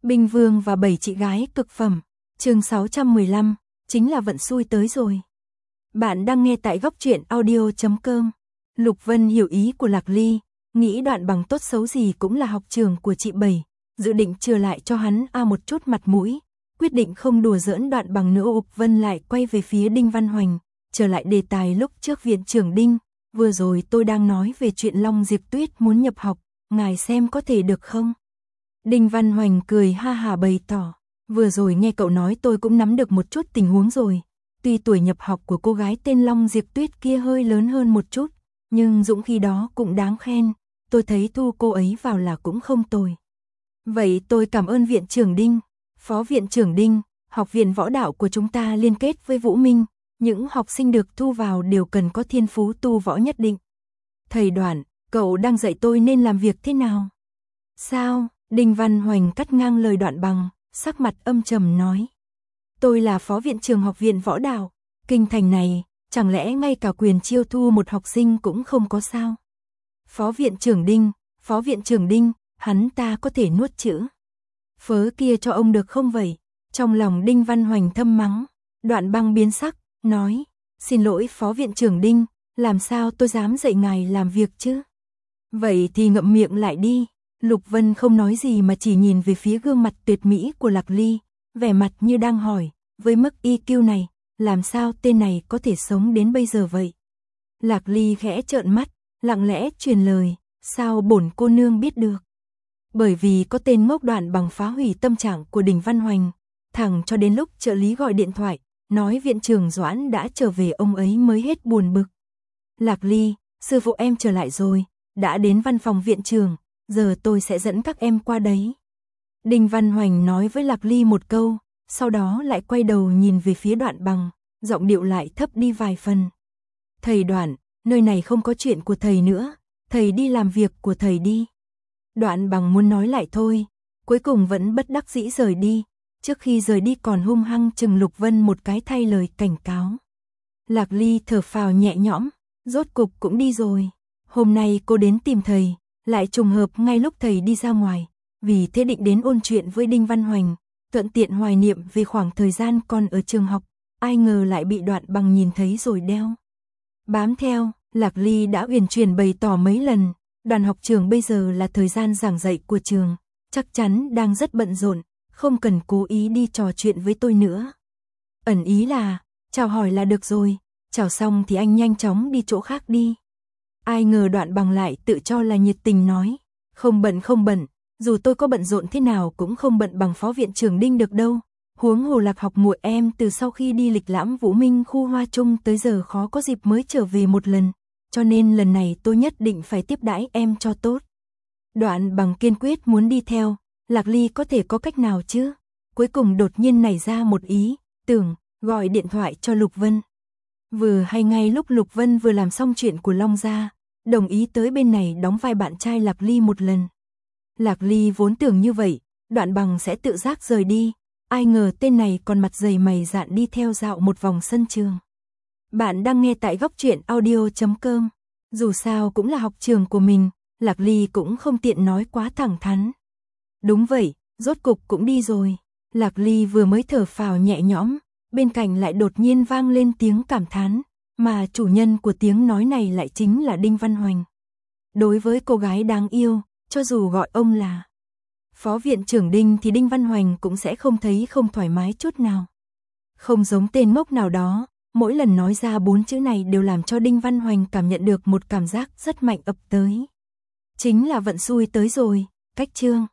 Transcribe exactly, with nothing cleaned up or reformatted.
Binh Vương và bảy chị gái cực phẩm. Chương sáu trăm mười lăm, chính là vận xui tới rồi. Bạn đang nghe tại góc truyện audio chấm com. Lục Vân hiểu ý của Lạc Ly, nghĩ Đoạn Bằng tốt xấu gì cũng là học trường của chị Bảy, dự định trừ lại cho hắn a một chút mặt mũi, quyết định không đùa giỡn Đoạn Bằng nữa. Lục Vân lại quay về phía Đinh Văn Hoành, trở lại đề tài lúc trước. Viện trưởng Đinh, vừa rồi tôi đang nói về chuyện Long Diệp Tuyết muốn nhập học, ngài xem có thể được không? Đinh Văn Hoành cười ha hả bày tỏ, vừa rồi nghe cậu nói tôi cũng nắm được một chút tình huống rồi. Tuy tuổi nhập học của cô gái tên Long Diệp Tuyết kia hơi lớn hơn một chút, nhưng dũng khí đó cũng đáng khen, tôi thấy thu cô ấy vào là cũng không tồi. Vậy tôi cảm ơn viện trưởng Đinh. Phó viện trưởng Đinh, học viện võ đạo của chúng ta liên kết với Vũ Minh, những học sinh được thu vào đều cần có thiên phú tu võ nhất định. Thầy Đoạn, cậu đang dạy tôi nên làm việc thế nào? Sao? Đinh Văn Hoành cắt ngang lời Đoạn Bằng, sắc mặt âm trầm nói. Tôi là phó viện trưởng học viện võ đạo, kinh thành này, chẳng lẽ ngay cả quyền chiêu thu một học sinh cũng không có sao? Phó viện trưởng Đinh, phó viện trưởng Đinh, hắn ta có thể nuốt chữ phớ kia cho ông được không vậy? Trong lòng Đinh Văn Hoành thâm mắng. Đoạn Băng biến sắc, nói, xin lỗi phó viện trưởng Đinh, làm sao tôi dám dạy ngài làm việc chứ? Vậy thì ngậm miệng lại đi. Lục Vân không nói gì mà chỉ nhìn về phía gương mặt tuyệt mỹ của Lạc Ly, vẻ mặt như đang hỏi, với mức i kiu này, làm sao tên này có thể sống đến bây giờ vậy? Lạc Ly khẽ trợn mắt, lặng lẽ truyền lời, sao bổn cô nương biết được? Bởi vì có tên ngốc Đoạn Bằng phá hủy tâm trạng của Đinh Văn Hoành, thẳng cho đến lúc trợ lý gọi điện thoại, nói viện trưởng Doãn đã trở về ông ấy mới hết buồn bực. Lạc Ly, sư phụ em trở lại rồi, đã đến văn phòng viện trưởng, giờ tôi sẽ dẫn các em qua đấy. Đinh Văn Hoành nói với Lạc Ly một câu, sau đó lại quay đầu nhìn về phía Đoạn Bằng, giọng điệu lại thấp đi vài phần. Thầy Đoạn, nơi này không có chuyện của thầy nữa, thầy đi làm việc của thầy đi. Đoạn Bằng muốn nói lại thôi, cuối cùng vẫn bất đắc dĩ rời đi, trước khi rời đi còn hung hăng chừng Lục Vân một cái thay lời cảnh cáo. Lạc Ly thở phào nhẹ nhõm, rốt cục cũng đi rồi. Hôm nay cô đến tìm thầy, lại trùng hợp ngay lúc thầy đi ra ngoài, vì thế định đến ôn chuyện với Đinh Văn Hoành, thuận tiện hoài niệm về khoảng thời gian còn ở trường học, ai ngờ lại bị Đoạn Bằng nhìn thấy rồi đeo bám theo. Lạc Ly đã uyển chuyển bày tỏ mấy lần, đoàn học trường bây giờ là thời gian giảng dạy của trường, chắc chắn đang rất bận rộn, không cần cố ý đi trò chuyện với tôi nữa. Ẩn ý là, chào hỏi là được rồi, chào xong thì anh nhanh chóng đi chỗ khác đi. Ai ngờ Đoạn Bằng lại tự cho là nhiệt tình nói, không bận không bận, dù tôi có bận rộn thế nào cũng không bận bằng phó viện trưởng Đinh được đâu. Huống hồ Lạc học muội em từ sau khi đi lịch lãm Vũ Minh khu Hoa Trung tới giờ khó có dịp mới trở về một lần, cho nên lần này tôi nhất định phải tiếp đãi em cho tốt. Đoạn Bằng kiên quyết muốn đi theo, Lạc Ly có thể có cách nào chứ? Cuối cùng đột nhiên nảy ra một ý tưởng, gọi điện thoại cho Lục Vân. Vừa hay ngay lúc Lục Vân vừa làm xong chuyện của Long Gia, đồng ý tới bên này đóng vai bạn trai Lạc Ly một lần. Lạc Ly vốn tưởng như vậy, Đoạn Bằng sẽ tự giác rời đi, ai ngờ tên này còn mặt dày mày dạn đi theo dạo một vòng sân trường. Bạn đang nghe tại góc truyện audio chấm com. Dù sao cũng là học trường của mình, Lạc Ly cũng không tiện nói quá thẳng thắn. Đúng vậy, rốt cục cũng đi rồi. Lạc Ly vừa mới thở phào nhẹ nhõm, bên cạnh lại đột nhiên vang lên tiếng cảm thán, mà chủ nhân của tiếng nói này lại chính là Đinh Văn Hoành. Đối với cô gái đáng yêu, cho dù gọi ông là phó viện trưởng Đinh thì Đinh Văn Hoành cũng sẽ không thấy không thoải mái chút nào. Không giống tên ngốc nào đó, mỗi lần nói ra bốn chữ này đều làm cho Đinh Văn Hoành cảm nhận được một cảm giác rất mạnh ập tới. Chính là vận xui tới rồi. Cách chương